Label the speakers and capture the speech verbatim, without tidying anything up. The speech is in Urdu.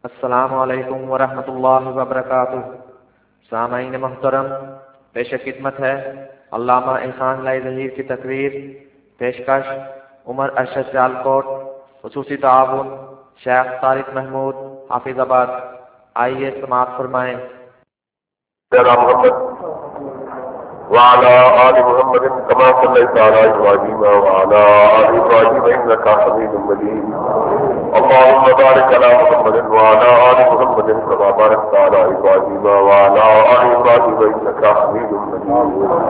Speaker 1: السلام علیکم ورحمۃ اللہ وبرکاتہ۔ سامعین محترم، پیش خدمت ہے علامہ احسان لائی ظہیر کی تقریر۔ پیشکش عمر ارشد سیالکوٹ، خصوصی تعاون شیخ طارق محمود حافظ آباد۔ آئیے سماعت فرمائیں۔
Speaker 2: وعلى آل محمد كما صليت على إبراهيم وعلى آل إبراهيم إنك حميد مجيد. اللهم بارك على محمد وعلى آل محمد كما باركت على إبراهيم وعلى آل إبراهيم إنك حميد مجيد.